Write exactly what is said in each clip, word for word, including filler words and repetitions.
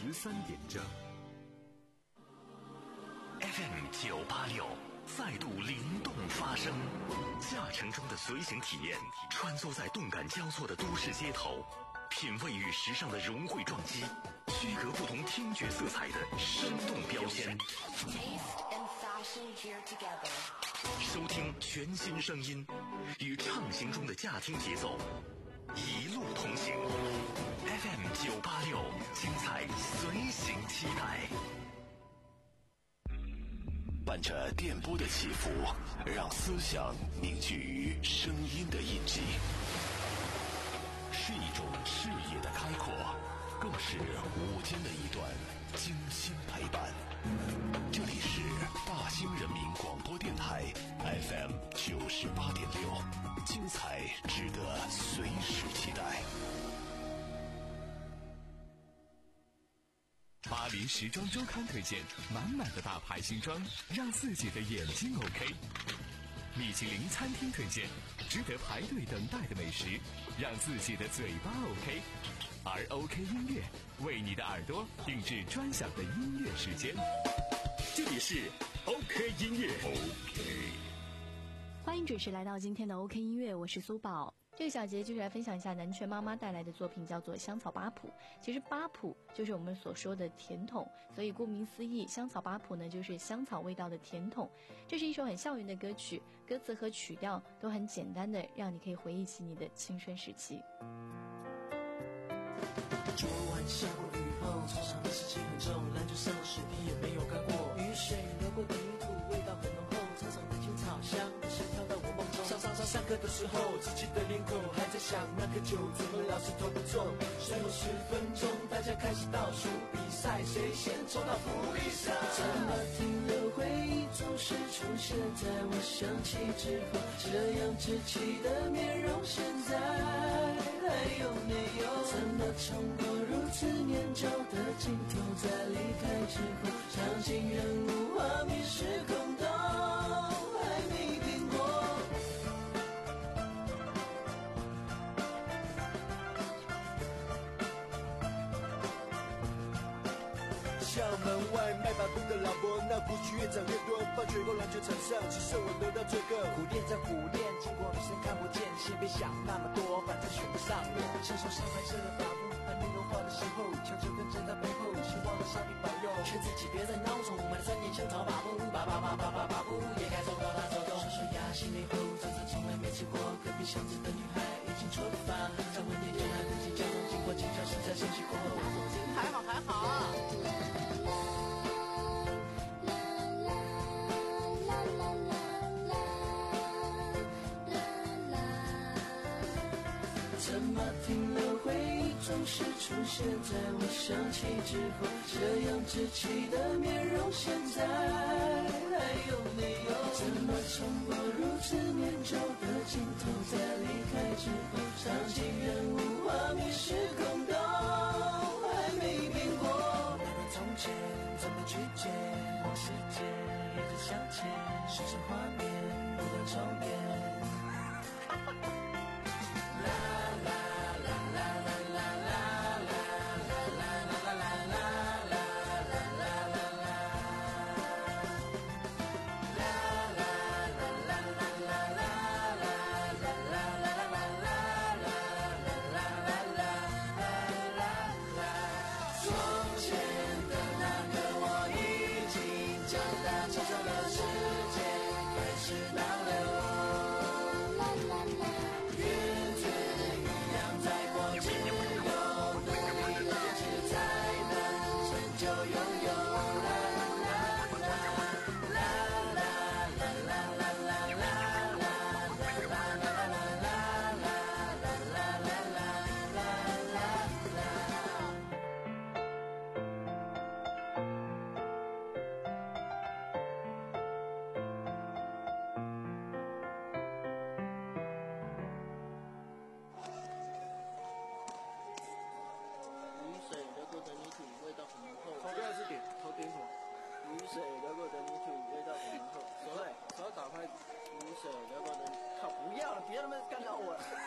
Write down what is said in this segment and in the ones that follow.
十三点整。 F M 九八六再度灵动发声，驾乘中的随行体验，穿梭在动感交错的都市街头，品味与时尚的融汇撞击，区隔不同听觉色彩的生动标签。收听全新声音，与畅行中的驾听节奏，一路同行。F M 九八六，精彩随行期待。伴着电波的起伏，让思想凝聚于声音的印记，是一种视野的开阔，更是午间的一段精心陪伴。这里是大兴人民广播电台 F M 九十八点六，精彩值得随时期待。 巴黎时装周刊推荐满满的大牌新装，让自己的眼睛 OK。米其林餐厅推荐值得排队等待的美食，让自己的嘴巴 OK。而 OK 音乐为你的耳朵定制专享的音乐时间。这里是 OK 音乐 OK， 欢迎准时来到今天的 OK 音乐，我是苏宝。这个小节就是来分享一下南拳妈妈带来的作品，叫做香草八谱。其实八谱就是我们所说的甜筒，所以顾名思义，香草八谱呢就是香草味道的甜筒。这是一首很校园的歌曲，歌词和曲调都很简单的，让你可以回忆起你的青春时期。 昨晚下过雨后，操场的湿气很重，篮球上的水滴也没有干过，雨水流过泥土，味道很浓厚，操场的青草香不是飘到我梦中。上上上上课的时候，自己的脸孔还在想那颗球怎么老是投不中。最后十分钟，大家开始倒数比赛，谁先抽到福利箱？怎么停留回忆总是出现在我想起之后，这样稚气的面容现在还有没有？怎么冲过如此年久的镜头，在离开之后，场景人物画面时空都还没变过。校门外卖把布的老伯，那胡须越长越多，放学后篮球场上只剩我得到这个。苦练在苦练，经过女生看不见，先别想那么多，反正选不上我。伸手上白色的发布，还没融化的时候，悄悄跟在他背后，希望的上帝保佑，劝自己别再孬种，买了三年香草把布，叭叭叭叭叭叭布，也该走到他走动。刷刷牙洗脸后，早餐从来没吃过，隔壁巷子的女孩已经出发，在问年间还不计较，经过警察实在生气过后，还好还好啊。怎么停留回忆总是出现在我想起之后，这样稚气的面容现在还有没有？怎么冲过如此年久的镜头，在离开之后，场景人物画面时空都还没变过。那段从前怎么去见？往事间一直向前，时辰画面不断重演。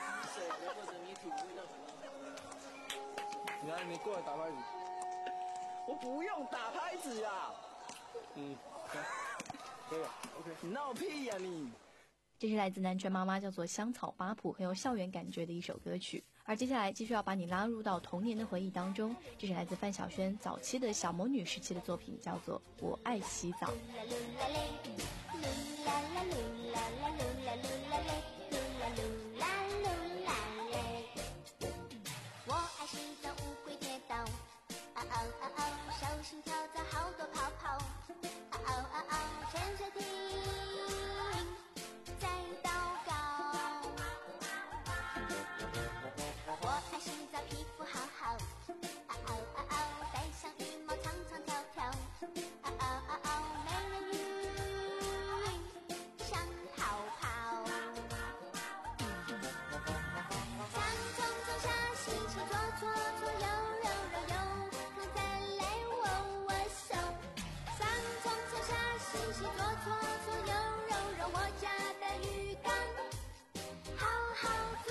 你来，你过来打拍子。 我不用打拍子啊。嗯，可以 ，OK。你闹屁呀、啊、你！ 这是来自南拳妈妈叫做香草八谱，很有校园感觉的一首歌曲。而接下来继续要把你拉入到童年的回忆当中，这是来自范晓萱早期的小魔女时期的作品，叫做《我爱洗澡》。 我爱洗澡，乌龟跌倒，嗷嗷嗷嗷，手心跳蚤好多泡泡，嗷嗷嗷嗷，潜水艇在祷告。我爱洗澡，皮肤好好，嗷嗷嗷嗷，戴上羽毛长长条条，嗷嗷嗷嗷，美人鱼想泡泡。上冲冲下洗洗左左左右揉揉右，可再来握握手。上冲冲下洗洗左左左右揉揉我家的浴缸，好好做。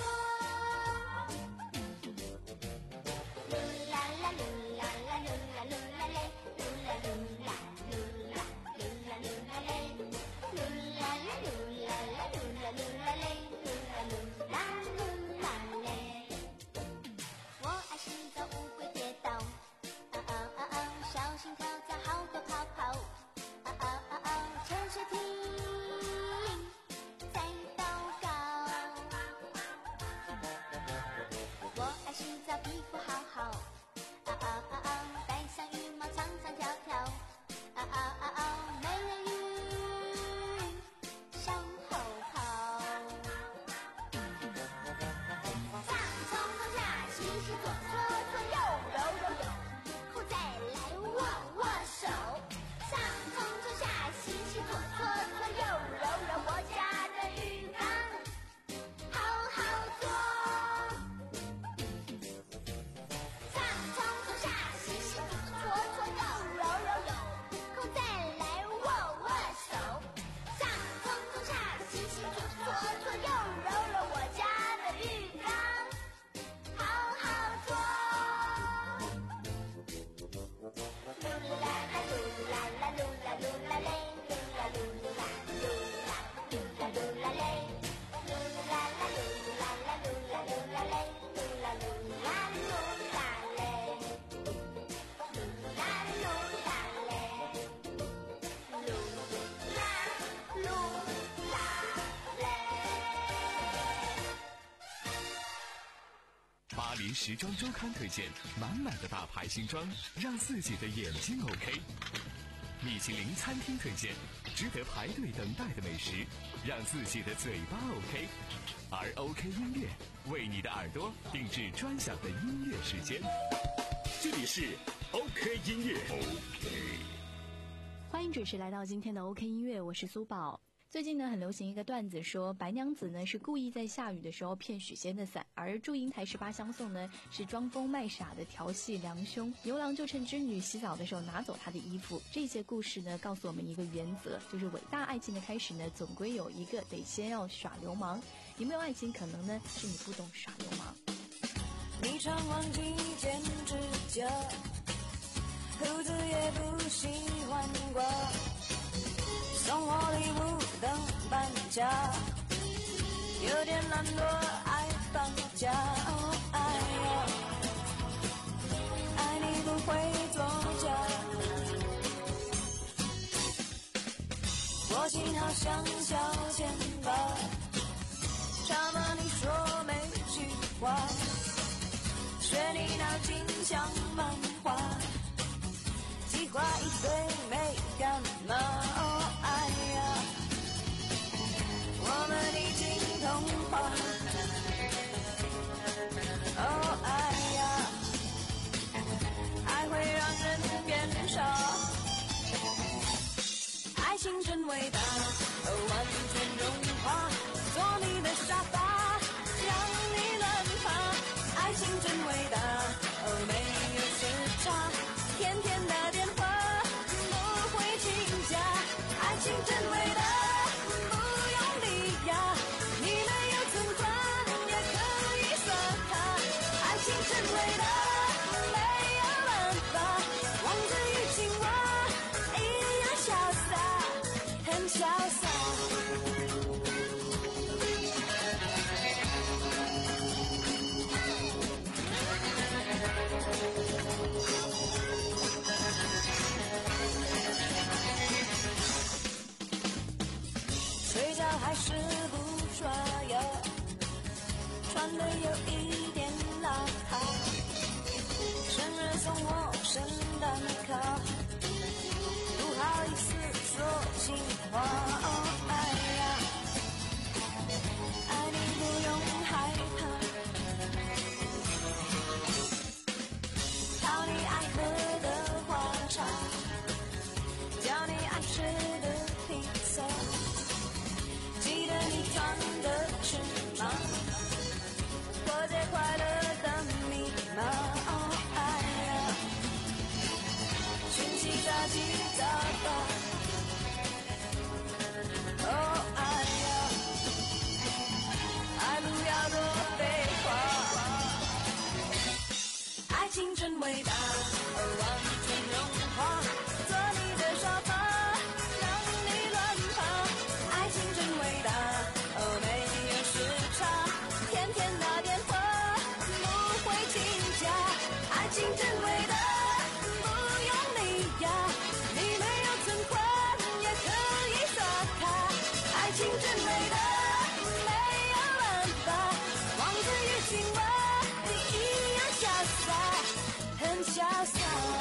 噜啦啦噜啦啦噜啦噜啦嘞，噜啦噜啦噜啦噜啦噜啦嘞，噜啦啦噜啦啦噜啦噜啦嘞，噜啦噜啦噜啦嘞。我爱洗澡，乌龟跌倒，嗷嗷嗷嗷，小心跳蚤好多泡泡，嗷嗷嗷嗷，潜水艇在祷告。我爱洗澡，皮肤好好，嗷嗷嗷嗷，戴上羽毛长长条条，嗷嗷嗷嗷，美人鱼想泡泡。上冲冲下洗洗左左左右揉揉右，后再来握握手。上冲冲下洗洗左左左右揉揉我家的浴缸，好好做。上冲冲下洗洗左左右揉揉右，后再来握握手。上冲冲下洗洗左左左右揉揉我家的浴缸，好好做。噜啦啦噜啦啦噜啦噜啦嘞，噜啦噜啦噜啦噜啦噜啦嘞，噜啦啦噜啦啦噜啦噜啦嘞，噜啦噜啦噜啦嘞，噜啦噜啦嘞，噜啦噜啦嘞。 巴黎时装周刊推荐满满的大牌新装，让自己的眼睛 OK。米其林餐厅推荐值得排队等待的美食，让自己的嘴巴 OK。而 OK 音乐为你的耳朵定制专享的音乐时间。这里是 OK 音乐 OK。 欢迎准时来到今天的 OK 音乐，我是苏宝。最近呢，很流行一个段子，说白娘子呢是故意在下雨的时候骗许仙的伞，而祝英台十八相送呢是装疯卖傻的调戏良兄，牛郎就趁织女洗澡的时候拿走她的衣服。这些故事呢告诉我们一个原则，就是伟大爱情的开始呢总归有一个得先要耍流氓。有没有爱情，可能呢是你不懂耍流氓。 你常忘记剪指甲，胡子也不喜欢刮，送我礼物等搬家，有点懒惰爱放假。哦，爱呀，爱你不会作假，我心好像小钱吧，差吗你说没句话，学你脑筋像漫画，计划一堆没干嘛。哦，爱呀，我们已经同化。哦，爱呀，爱会让人变傻，爱情真伟大，哦，完全融化，做你的沙发，让你乱爬。爱情真伟大，哦，没有时差。 把吉他吧。哦哎呀，爱不要多废话。爱情真伟大，哦，完全融化，做你的沙发，让你乱爬。爱情真伟大，哦，没有时差，天天打电话，不会请假。爱情真伟大，不用理呀，你没有存款也可以刷卡。爱情真伟大，没有办法，王子与青蛙，你一样潇洒，很潇洒。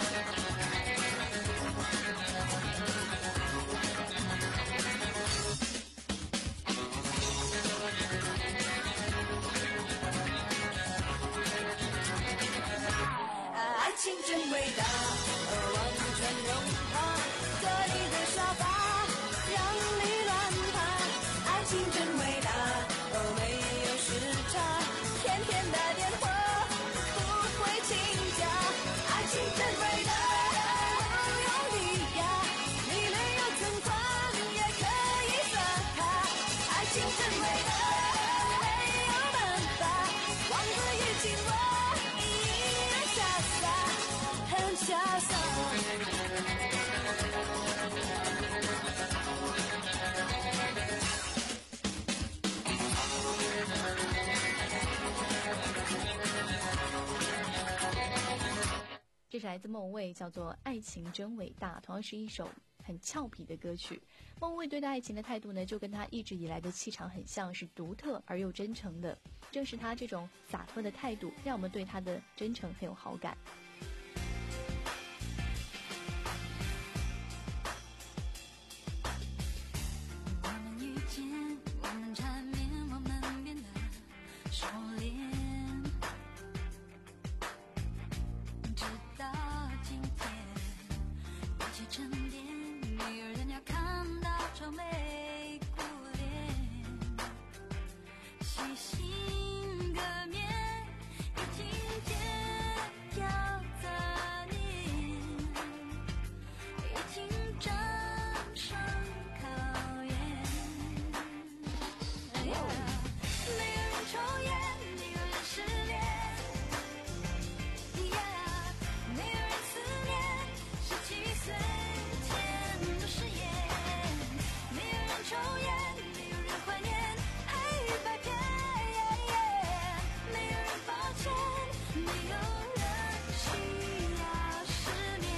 爱情真伟大，哦，完全融化，做你的沙发，让你乱爬。爱情真伟大，哦，没有时差，天天打电话，不会请假。爱情真伟大，不用理呀，你没有存款也可以刷卡。爱情真伟大，没有办法，王子与青蛙一样潇洒，很潇洒。 这是来自孟蔚，叫做《爱情真伟大》，同样是一首很俏皮的歌曲。孟蔚对待爱情的态度呢，就跟他一直以来的气场很像，是独特而又真诚的。正是他这种洒脱的态度，让我们对他的真诚很有好感。 我们遇见，我们缠绵，我们变得熟练，直到今天，一起沉淀，没有人要看到愁眉苦脸，细心革面，已经戒掉杂念，已经战胜考验。没有人抽烟，没有人失恋，没有人思念，十七岁前的誓言。没有人抽烟，没有人怀念黑白片，没有人抱歉，没有人需要失眠。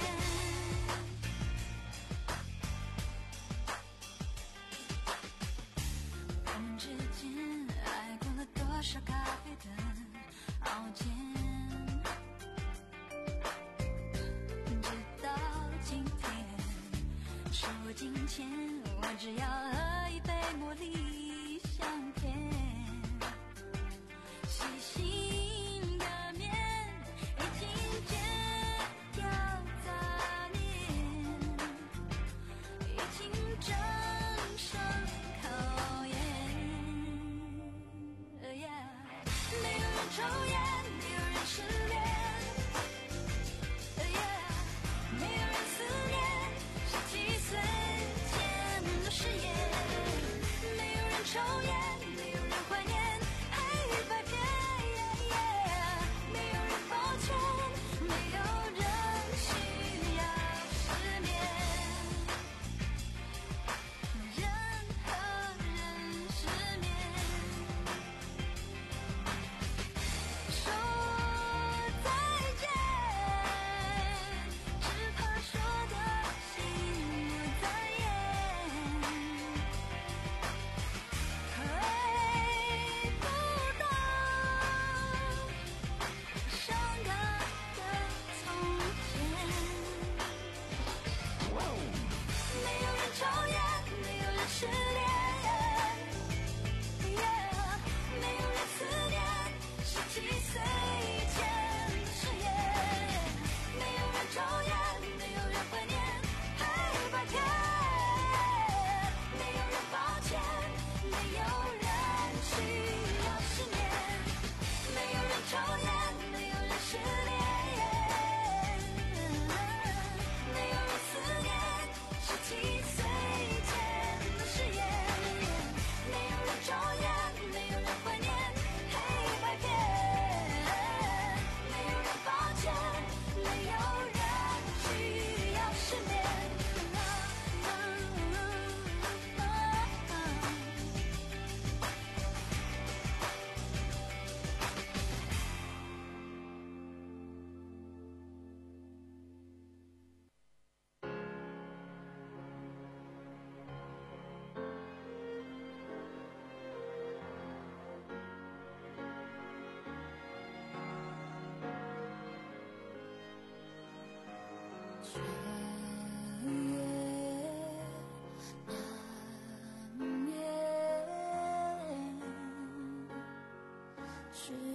我们之间爱过了多少咖啡的熬煎，直到今天，说金钱，我只要喝一杯茉莉香甜，细心的面，已经戒掉杂念，已经战胜考验。呃呀，没有人抽烟，没有人失恋，呃呀，没有人思念，十七岁前的誓言。没有人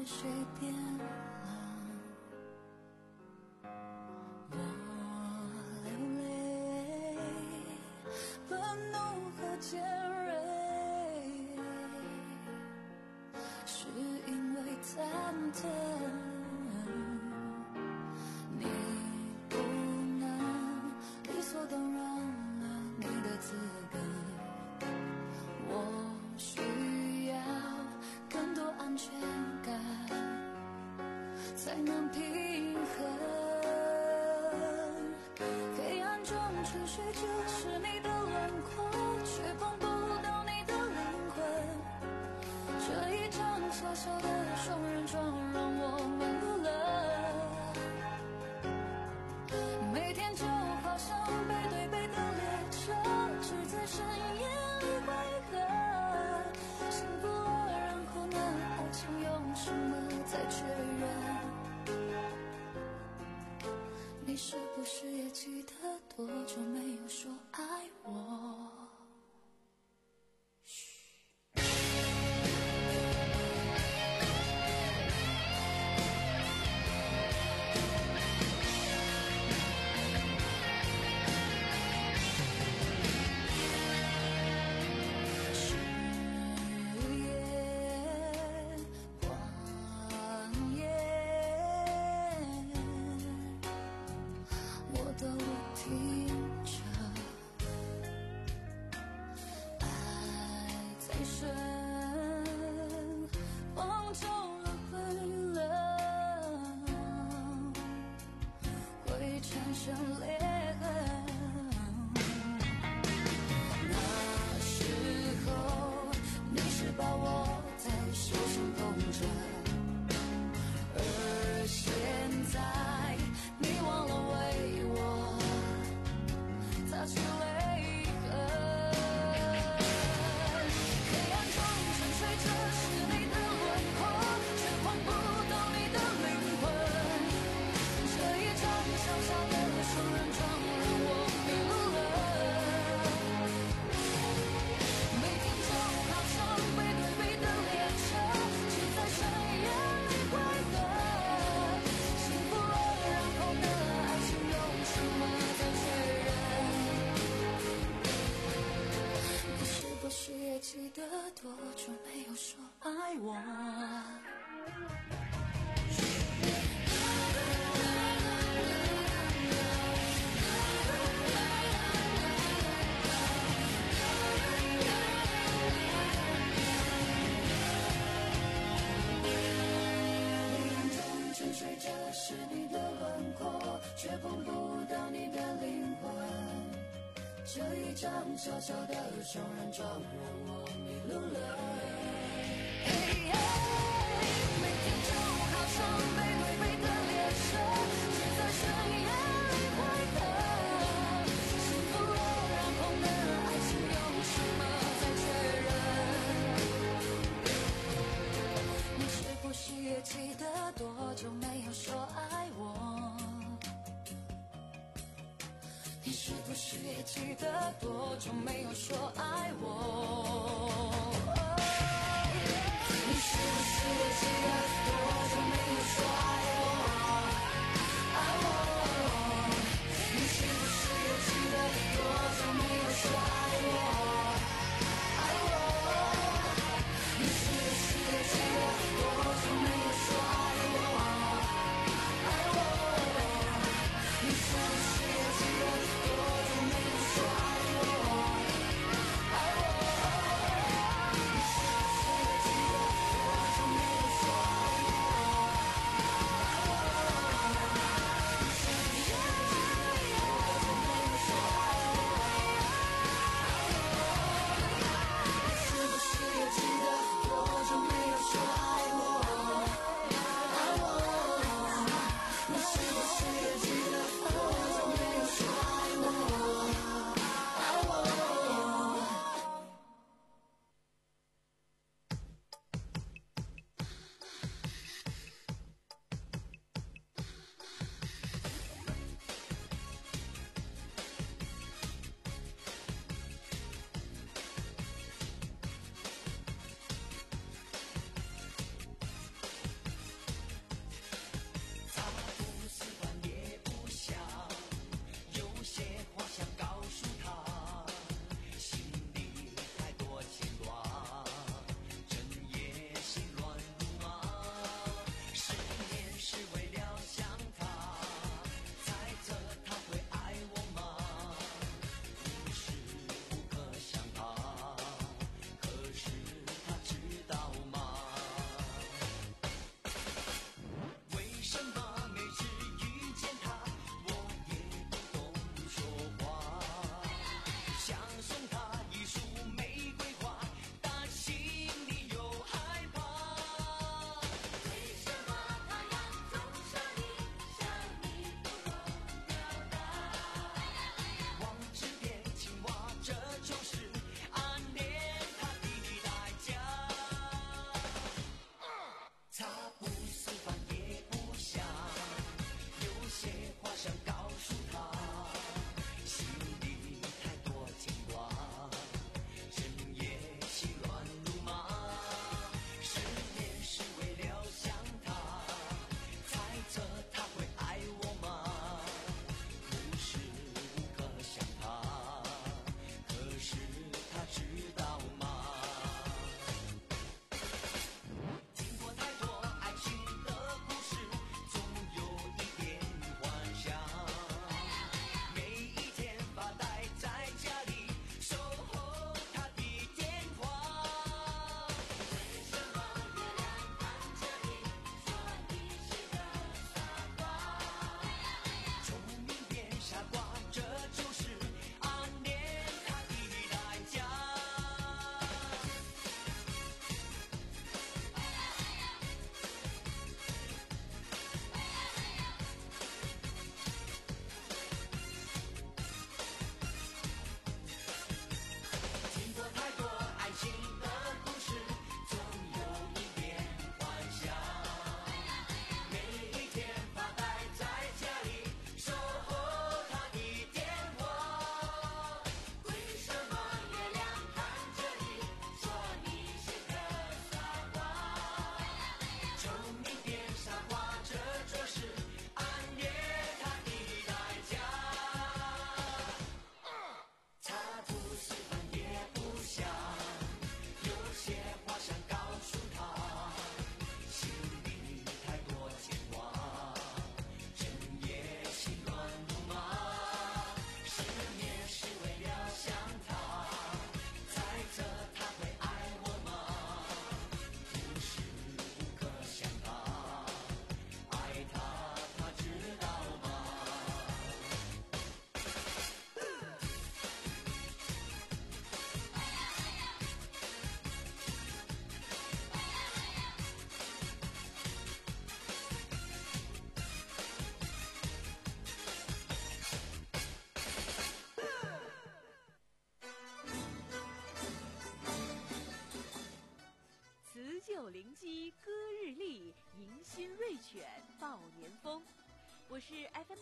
谁变了？我流泪，愤怒和尖锐，是因为忐忑。你不能理所当然了你的资格，我需要更多安全感才能平衡。黑暗中沉睡着是你的轮廓，却碰不到你的灵魂。这一场小小的双人床让我迷路了，每天就好像背对背的列车，只在深夜里汇合。幸福了，然后呢？爱情用什么再确认？你是不是也记得多久没有说爱我？记得多久没有说爱我？黑暗中沉睡着是你的轮廓，却碰不到你的灵魂。这一张小小的双人床让我迷路了。Hey, hey, 每天就好像背对背的列车，只在深夜里汇合。幸福了，然后呢？爱情用什么再确认？你是不是也记得多久没有说爱我？你是不是也记得多久没有说爱我？你是不是也记得多久没有说爱我？爱我？你是不是也记得多久没有说爱我？爱我？你是不是也记得多久没有说爱我？爱我？你是不是也记得多久没有说爱我？爱我？你是不是也记得多久没有说爱我？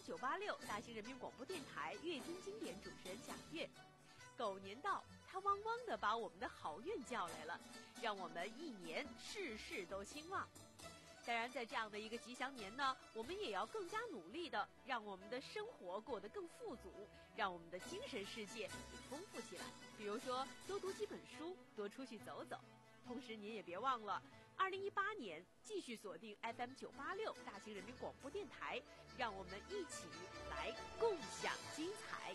九八六大兴人民广播电台乐听经典主持人贾月。狗年到，它汪汪地把我们的好运叫来了，让我们一年事事都兴旺。当然，在这样的一个吉祥年呢，我们也要更加努力的，让我们的生活过得更富足，让我们的精神世界也丰富起来。比如说，多读几本书，多出去走走。同时，您也别忘了，二零一八年继续锁定 F M 九八六大兴人民广播电台，让我们一起来共享精彩。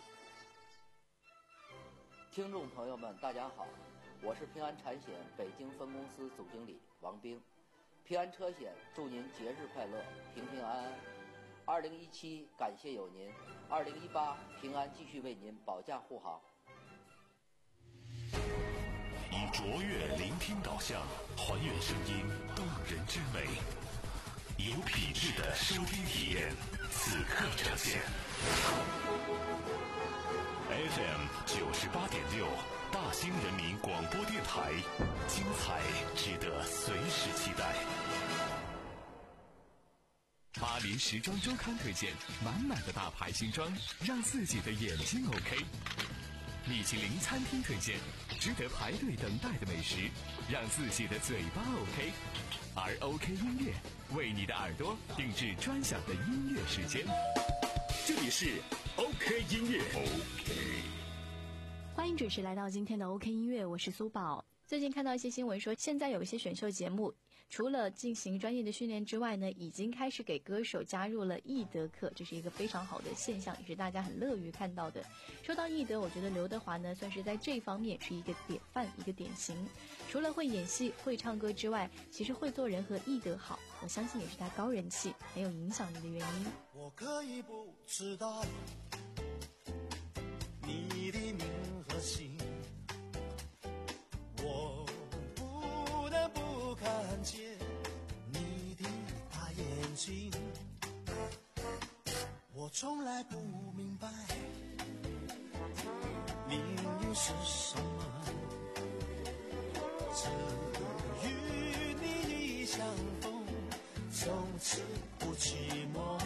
听众朋友们，大家好，我是平安产险北京分公司总经理王兵。平安车险祝您节日快乐，平平安安。二零一七感谢有您，二零一八平安继续为您保驾护航。 以卓越聆听导向，还原声音动人之美，有品质的收听体验，此刻呈现。F M 九十八点六，大兴人民广播电台，精彩值得随时期待。 巴黎时装周刊推荐满满的大牌新装，让自己的眼睛 OK。米其林餐厅推荐值得排队等待的美食，让自己的嘴巴 OK。而 OK 音乐为你的耳朵定制专享的音乐时间，这里是 OK 音乐。OK， 欢迎准时来到今天的 OK 音乐，我是苏宝。最近看到一些新闻说，现在有一些选秀节目除了进行专业的训练之外呢，已经开始给歌手加入了艺德课，这是一个非常好的现象，也是大家很乐于看到的。说到艺德，我觉得刘德华呢算是在这方面是一个典范，一个典型。除了会演戏会唱歌之外，其实会做人和艺德好，我相信也是他高人气很有影响力的原因。 我可以不知道你的名和姓，我不得不看见你的大眼睛，我从来不明白命运是什么，只与你一相逢，从此不寂寞。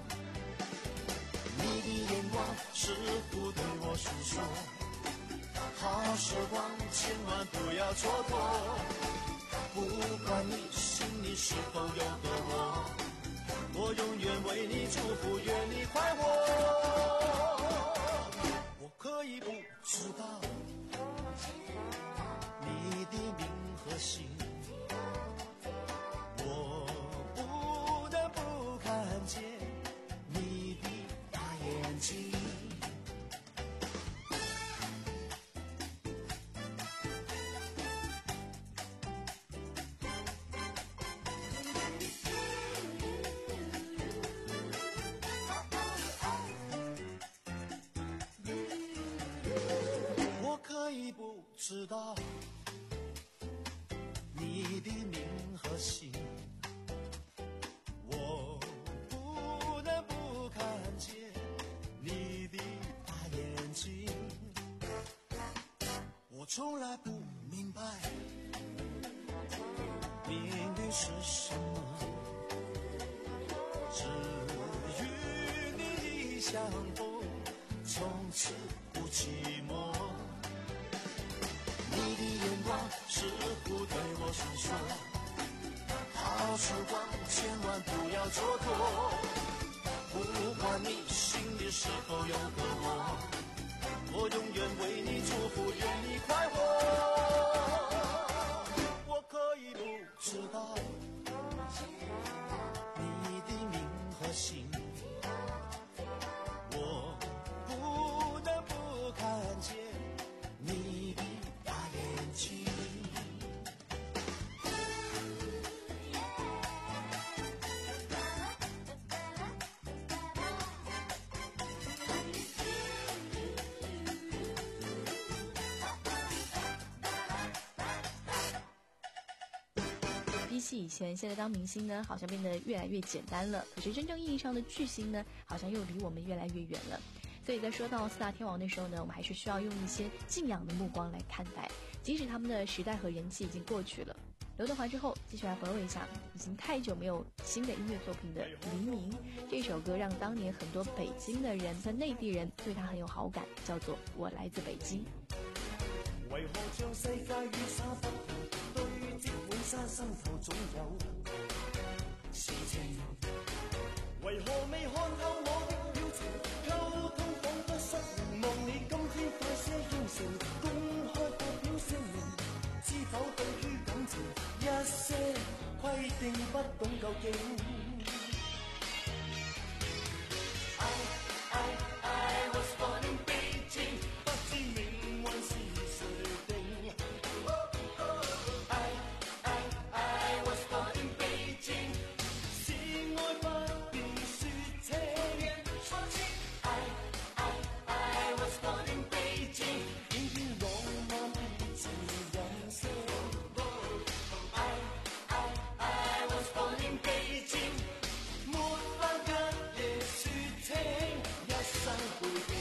你的眼光似乎对我诉说，好时光千万不要蹉跎，不管你心里是否有个我，我永远为你祝福，愿你快活。我可以不知道你的名和姓，我不得不看见你的大眼睛，可以不知道你的名和姓，我不得不看见你的大眼睛，我从来不明白命运是什么，只与你相逢，从此不寂寞。你的眼光似乎对我诉说，好时光千万不要蹉跎，不管你心里是否有个我，我永远为你祝福，愿你快活。我可以不知道你的名和姓，我不得不看见你的大眼睛。 比起以前，现在当明星呢，好像变得越来越简单了。可是真正意义上的巨星呢，好像又离我们越来越远了。所以在说到四大天王的时候呢，我们还是需要用一些敬仰的目光来看待，即使他们的时代和人气已经过去了， 刘德华之后，继续来回味一下已经太久没有新的音乐作品的黎明。这首歌让当年很多北京的人和内地人对他很有好感，叫做《我来自北京》。 為何將世界與沙不同，堆積滿山心頭總有事情。為何未看透我的表情，溝通彷彿失靈，望你今天快些應承，公開發表聲明，知否對於感情一些規定不懂究竟。I, I, I was born in Beijing， 不知命運是誰定。I, I, I was born in Beijing， 是愛不便說清。I, I, I was born in Beijing， 偏偏浪漫變成人性。I, I, I was born in Beijing， 沒法一夜說清一生背景。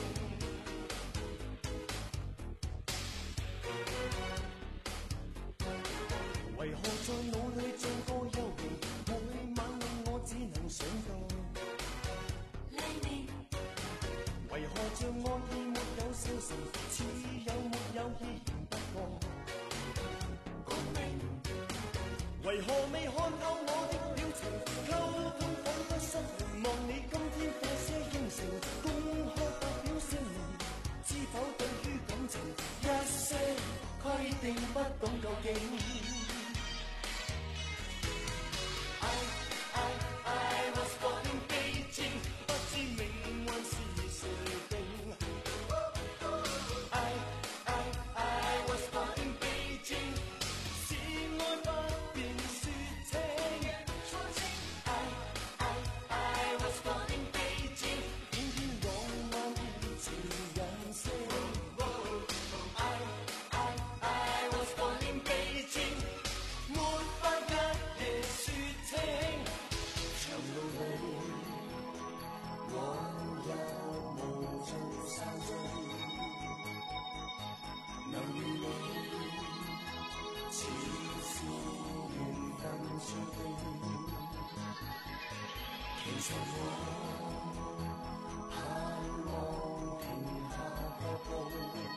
為何在腦裏像個幽靈，每晚令我只能想到黎明。為何像愛意沒有消逝，似有沒有依然不過共鳴。為何未看透我的表情，溝通彷彿失靈，望你今天快些應承，公開發表聲明，知否對於感情一些規定不懂究竟。I, I, I was born in Beijing， 不知命運是誰定。I, I, I was born in Beijing， 是愛不便說清。I, I, I was born in Beijing， 偏偏浪漫變成人性。I, I, I was born in Beijing， 沒法一夜說清。長路裏我也無盡散聚，能與你似是緣分注定。其實我盼望停下腳步，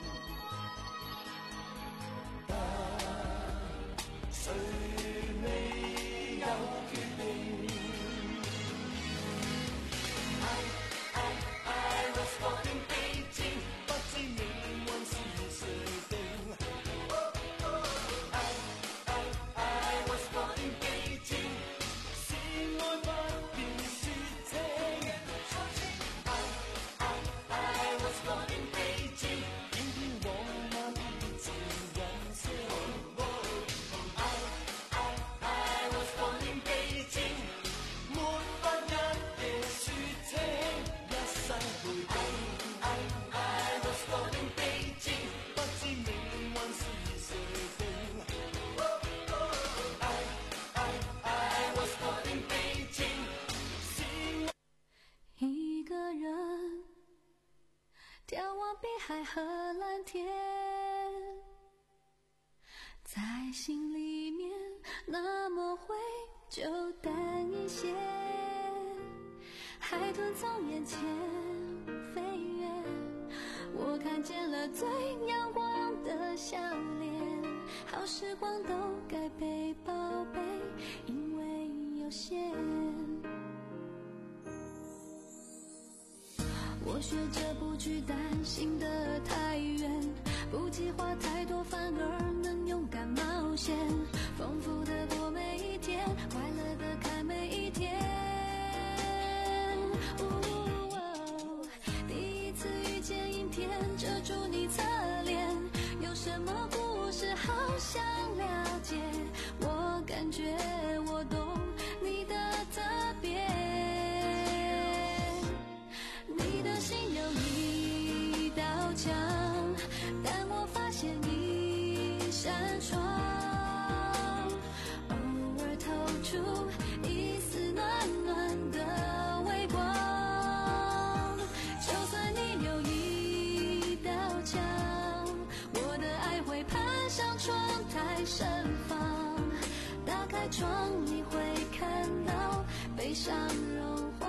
但誰未有決定。I, I, I was born in Beijing， 不知命運是誰定。I, I, I was born in Beijing， 是愛不便說清。I, I, I was born in Beijing， 偏偏浪漫變成人性。I, I, I was born in Beijing， 沒法一夜說清一生背景。I, I was born in Beijing， 不知命運是誰定。I, I, I was born in Beijing， 是一个人眺望碧海和蓝天，在心里面那么灰就淡一些。海豚从眼前飞跃，我看见了最阳光的笑脸。好时光都该被宝贝，因为有限。我学着不去担心的太远，不计划太多，反而能勇敢冒险，丰富的过每一天，快乐的看每一天。哦，第一次遇见阴天，遮住你侧脸，有什么故事好想了解？我感觉我懂你的特别。你的心有一道墙，但我发现一扇窗，偶尔透出一丝暖暖的微光。就算你有一道墙，我的爱会攀上窗台盛放。 窗你会看到悲伤融化。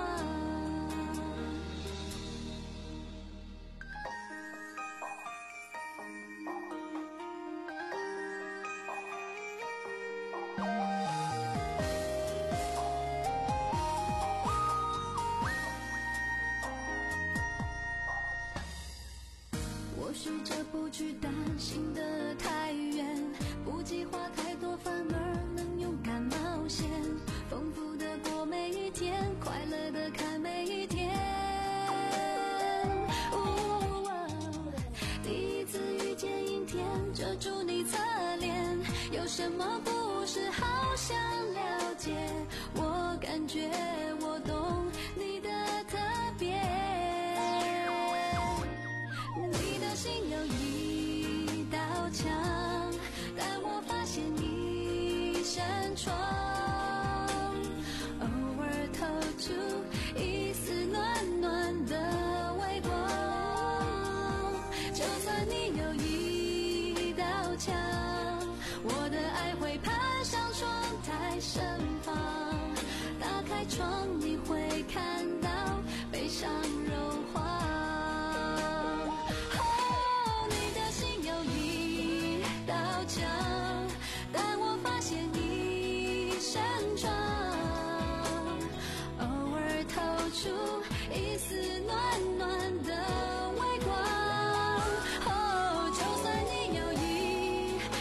我试着不去担心的太远，不计划太多，反而能勇敢冒险，丰富的过每一天，快乐的看每一天。哦哦，第一次遇见阴天，遮住你侧脸，有什么故事好想了解？我感觉我懂你的特别。你的心有一道墙，但我发现一扇窗，偶尔透出一丝暖暖的微光。就算你有一道墙，我的爱会攀上窗台身旁，打开窗你会看到悲伤融化。但我发现一扇窗，偶尔透出一丝暖暖的微光。哦，就算你有一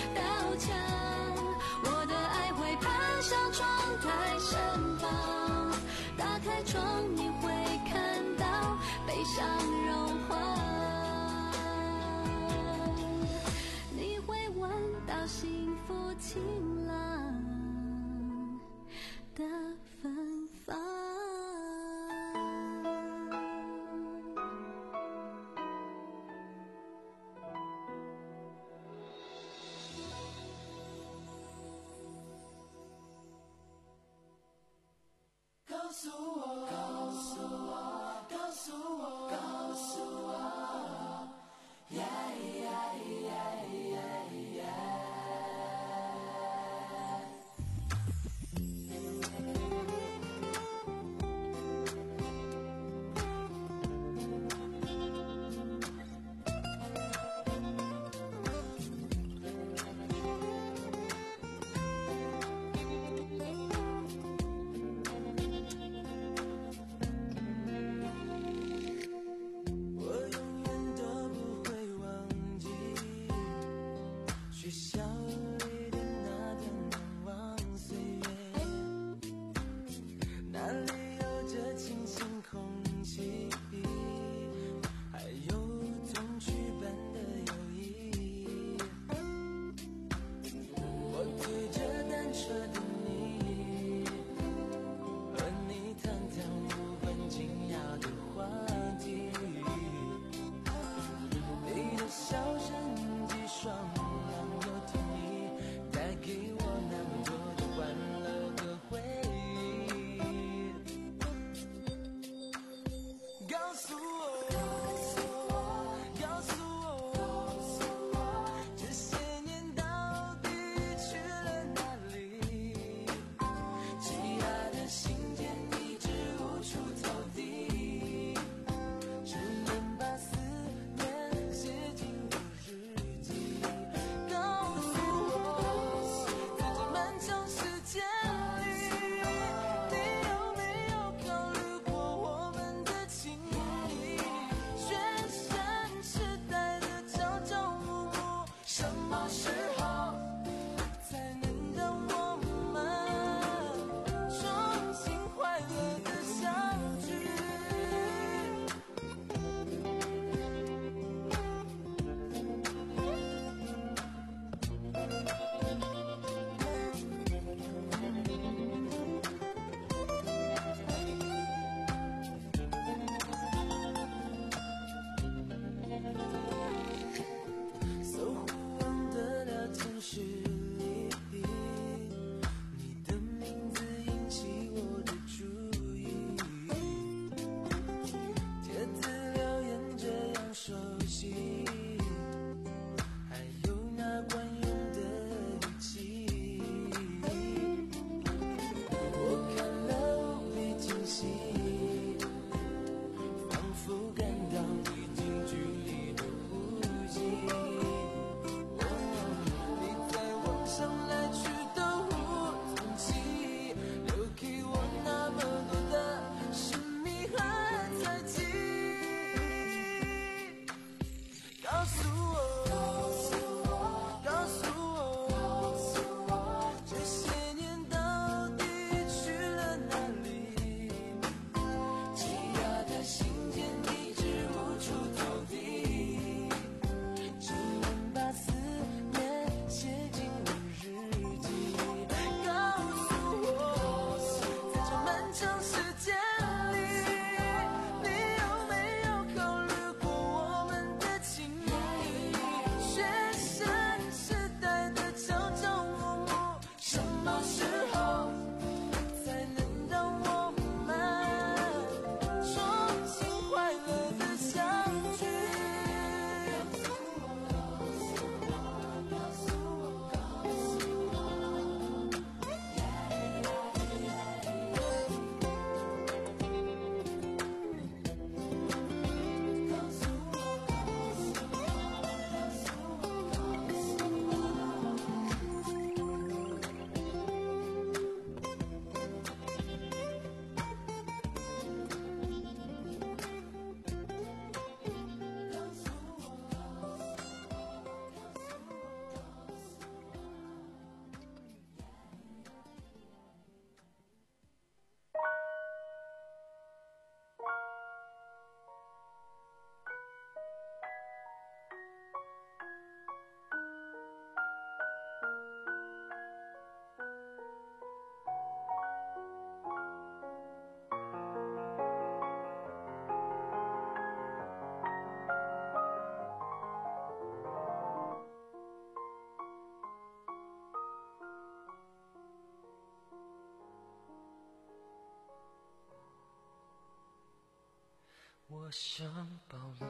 想保留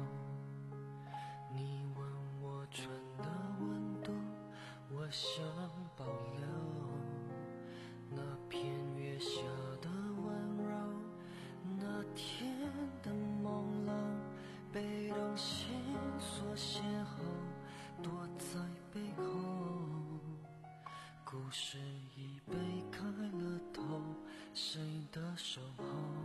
你吻我唇的温度，我想保留那片月下的温柔，那天的朦胧被动心所邂逅，躲在背后，故事已被开了头，谁的守候，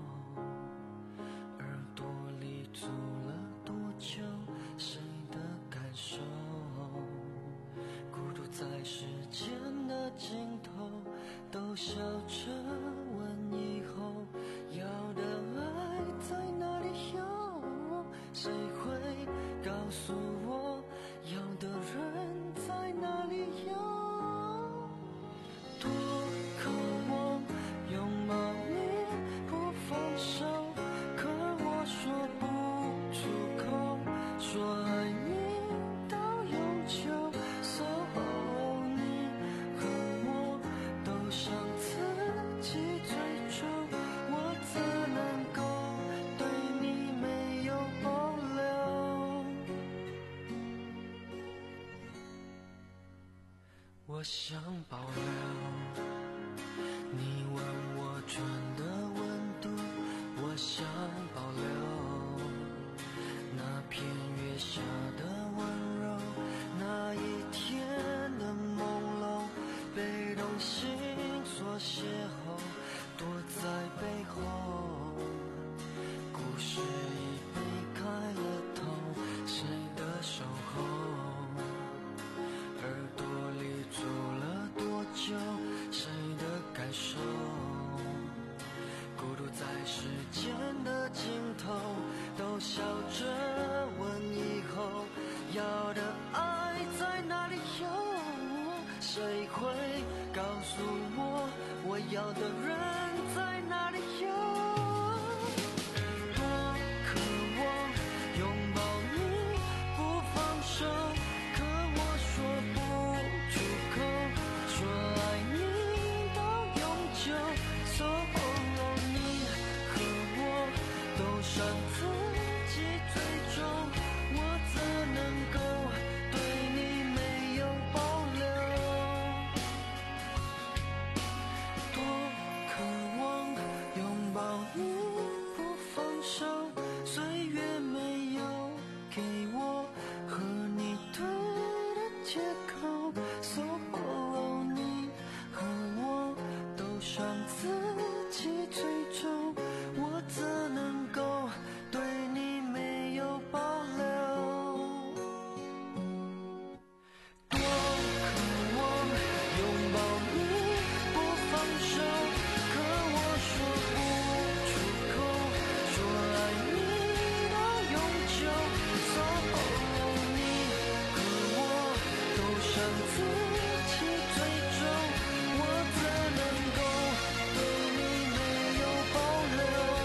耳朵里住了多久，谁的感受，孤独在时间的尽头，都笑着问以后要的爱在哪里有，谁会告诉我要的人在哪里有，多渴望拥抱你不放手，可我说不出口，说爱你到永久， So oh, 你和我都想自己追逐，我怎能够对你没有保留，我想保留你吻我唇的温度，我想保留那片月下的温柔，那一天的朦胧被动心所邂逅，躲在背后，故事已被开了头，谁的守候，耳朵里住了多久，谁的感受，孤独在时间的尽头，都笑着问以后要的爱在哪里有，谁会告诉我我要的人在哪里有，多渴望拥抱你不放手，可我说不出口，说爱你到永久， So oh, 你和我都想自己最终，我怎能够对你没有保留，多渴望拥抱你不放手，岁月没有给我和你对的借口， So oh, 你和我都想自己最终，我怎能够对你没有保留，多渴望拥抱你不放手，可我说不出口，说爱你到永久， So oh, 你和我都想自己最终，我怎能够对你没有保留，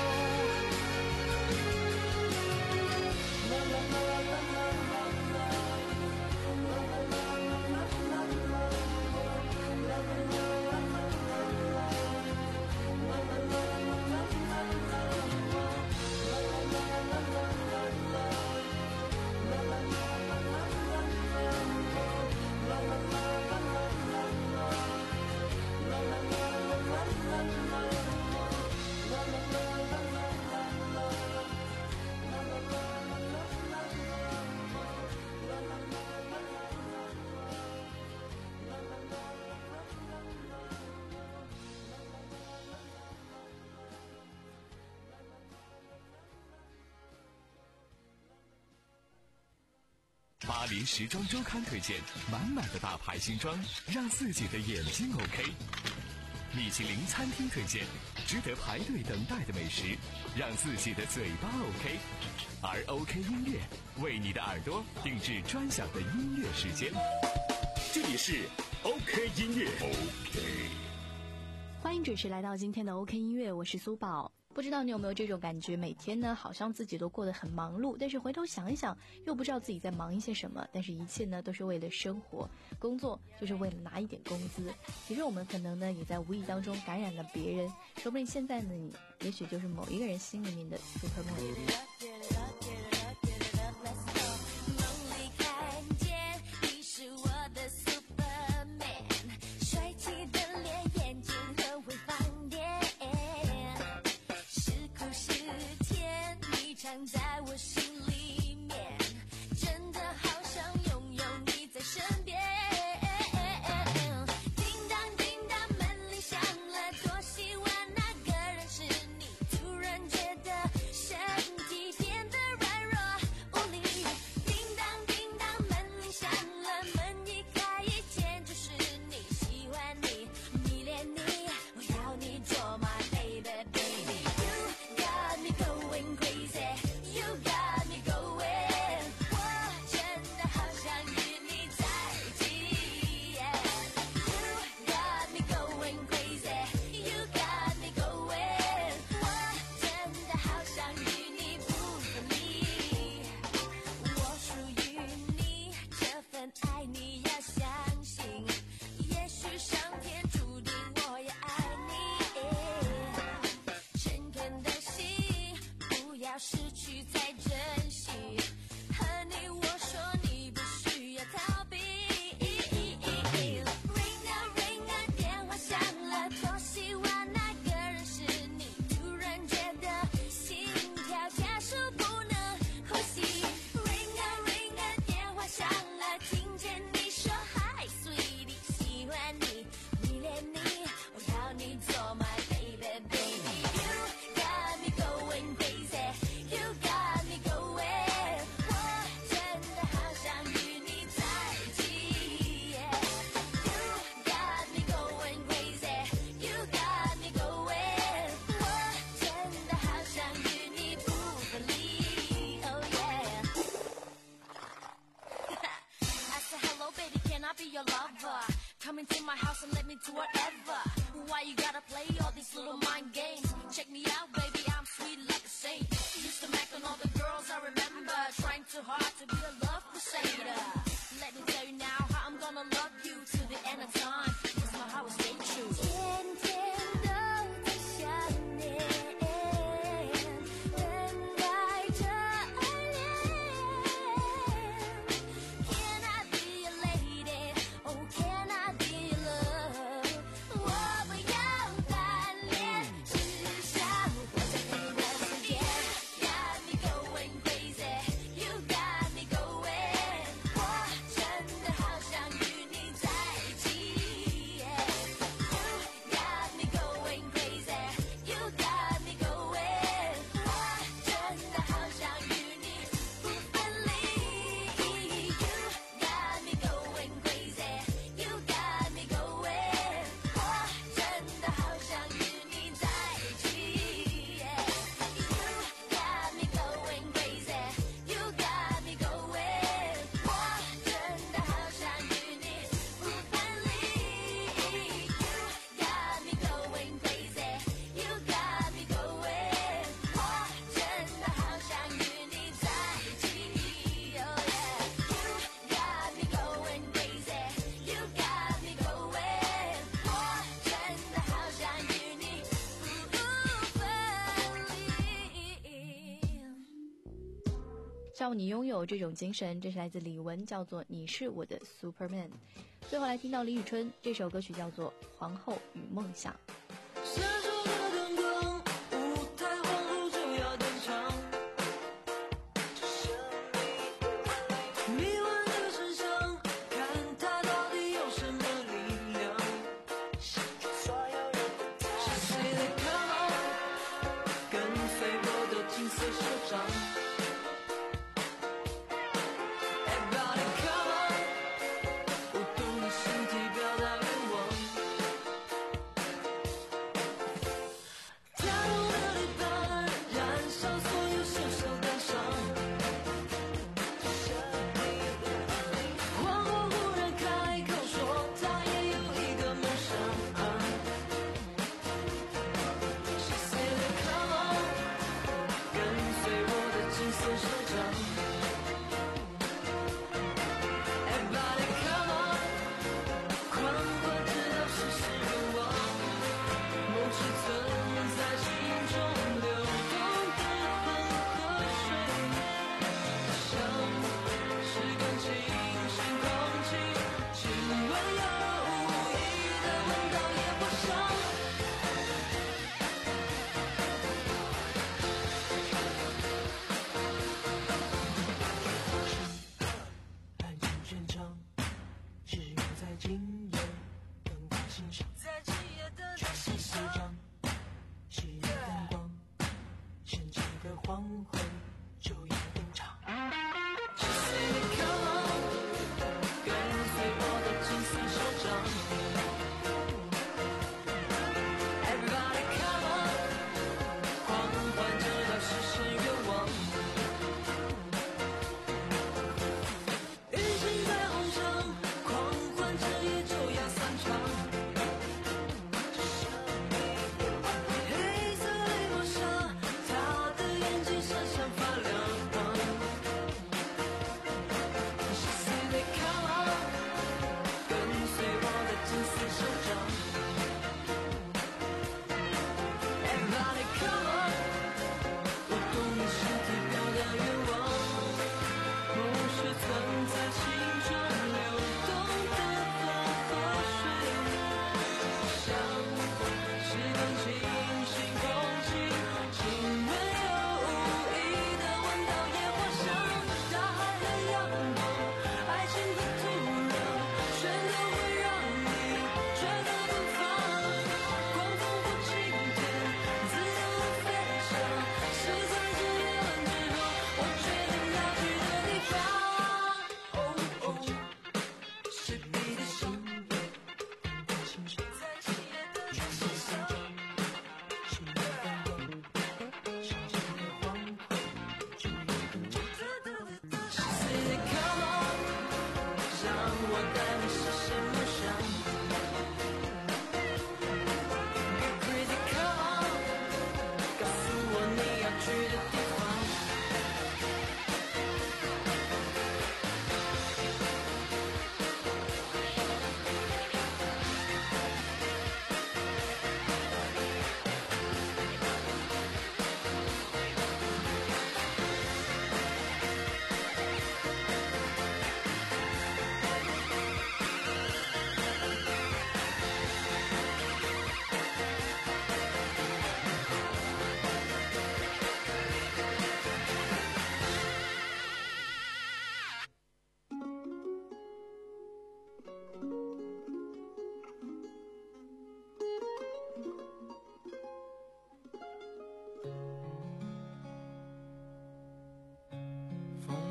啦啦啦啦啦啦啦，啦啦啦啦啦啦啦，啦啦啦啦巴黎时装周刊推荐满满的大牌新装，让自己的眼睛 OK。米其林餐厅推荐值得排队等待的美食，让自己的嘴巴 OK。而 OK 音乐为你的耳朵定制专享的音乐时间。这里是 OK 音乐 OK。 欢迎准时来到今天的 OK 音乐，我是苏宝。 不知道你有没有这种感觉，每天呢好像自己都过得很忙碌，但是回头想一想又不知道自己在忙一些什么，但是一切呢都是为了生活，工作就是为了拿一点工资。其实我们可能呢也在无意当中感染了别人，说不定现在的你也许就是某一个人心里面的 Superman。 藏在我心里面，真的好想拥有你在身边。叮当叮当，门铃响了，多希望那个人是你。突然觉得身体变得软弱无力。叮当叮当，门铃响了，门一开，一见就是你。喜欢你，迷恋你，我要你做 my baby baby。You got me going crazy。You got me going， 我真的好想与你在一起。You got me going crazy，You got me going， 我真的好想与你不分离。我属于你，这份爱你要相信，也许上天注定我也爱你。诚恳的心，不要失去再珍惜，和你我说你不需要逃避。Ring a ring a， 电话响了，多希望那个人是你。突然觉得心跳加速不能呼吸。Ring a ring a， 电话响了，听见你说 Hi sweetie， 喜欢你，迷恋你，我要你做 my baby baby。You got me going crazy。You got me going， 我真的好想与你在一起。You got me going crazy，You got me going， 我真的好想与你不分离。Oh yeah。I said hello baby, can I be your lover? Come into my house and let me do whatever. Why you gotta play all these little mind games? Check me out baby, I'm sweet like a saint. Used to mac on all the girls I remember, trying too hard to be a love crusader. Let me tell you now how I'm gonna love you till the end of time. That's my how I stay true. 天天都在想念，等待着爱恋。Can I be your lady? Oh, can I be your love? 我不要单恋，只想活在你的世界。Got me going crazy，You got me going， 我真的好想与你在一起。You got me going crazy，You got me going， 我真的好想与你不分离。You got me going crazy，You got me going， 我真的好想与你在一起。You got me going crazy，You got me going， 我真的好想与你不分离。You got me going crazy，You got me going， 我真的好想与你在一起。Oh yeah，You got me going crazy，You got me going， 我真的好想与你不分离。 希望你拥有这种精神，这是来自李玟，叫做你是我的 Superman。最后来听到李宇春这首歌曲叫做皇后与梦想。 闪烁的灯光，舞台皇后就要登场。迷幻的声响，看它到底有什么力量。是谁的 come on， 跟随我的金色手掌。Everybody come on， 舞动的身体表达愿望。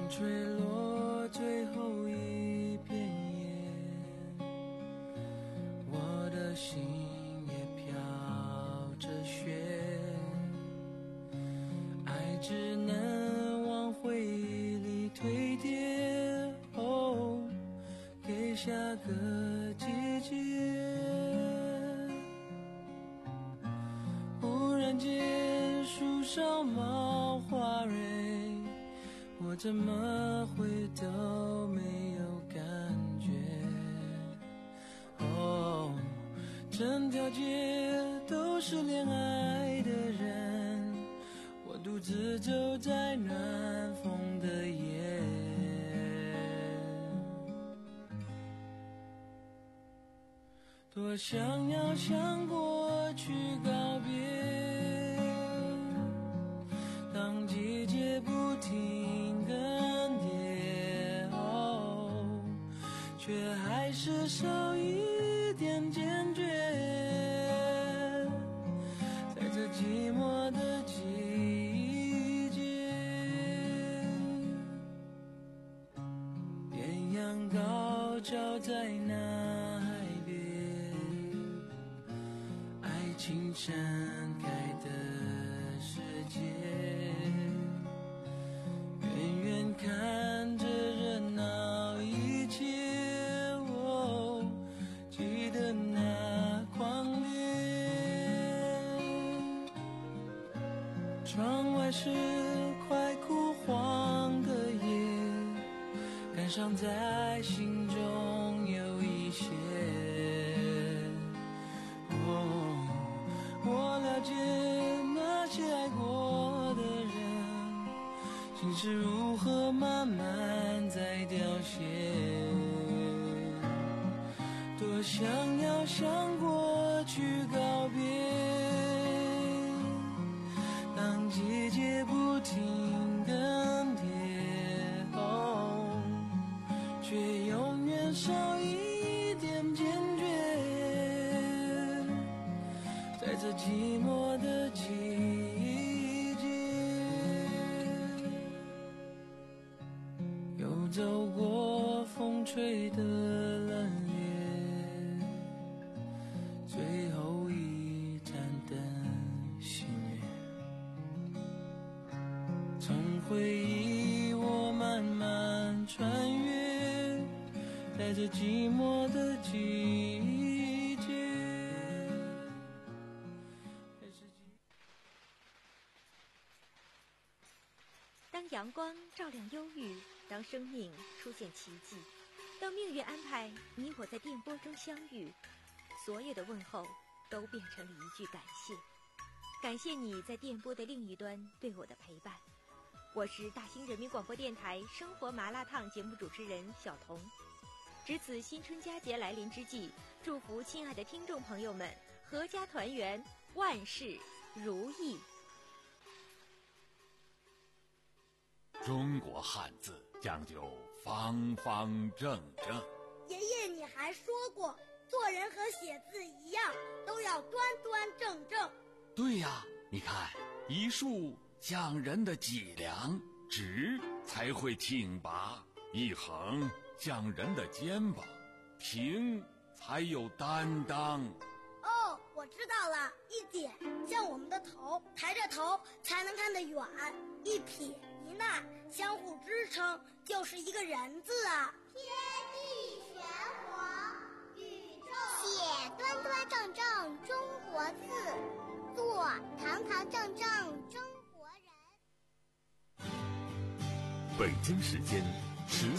吹落最后一片叶，我的心也飘着雪，爱只能往回忆里堆叠，哦，给下个季节。忽然间树上冒花蕊，我怎么会都没有感觉？哦，整条街都是恋爱的人，我独自走在暖风的夜。多想要向过去告别，当季节不停更迭，哦，却还是少一点坚决。在这寂寞的季节，艳阳高照在那海边，爱情盛开的世界，远远看着热闹一切，哦，记得那狂烈。窗外是快枯黄的叶，感伤在心中有一些。哦，我了解那些爱过的人，心是如何慢慢在凋谢。多想要向过去告别，当季节不停更迭，哦，却永远少一点坚决。在这寂寞的季节，又走过风吹的冷冽，最后一盏灯熄灭，从回忆我慢慢穿越，在这寂寞的季节。 当阳光照亮忧郁，当生命出现奇迹，当命运安排你我在电波中相遇，所有的问候都变成了一句感谢。感谢你在电波的另一端对我的陪伴。我是大兴人民广播电台生活麻辣烫节目主持人小彤。值此新春佳节来临之际，祝福亲爱的听众朋友们阖家团圆，万事如意。 中国汉字讲究方方正正。 爷爷，你还说过，做人和写字一样，都要端端正正。 对呀，你看，一竖讲人的脊梁，直才会挺拔；一横讲人的肩膀，平才有担当。 哦，我知道了，一点像我们的头，抬着头才能看得远；一撇一捺相互支撑，就是一个人字啊。 天地玄黄，宇宙写端端正正中国字，做堂堂正正中国人。 北京时间十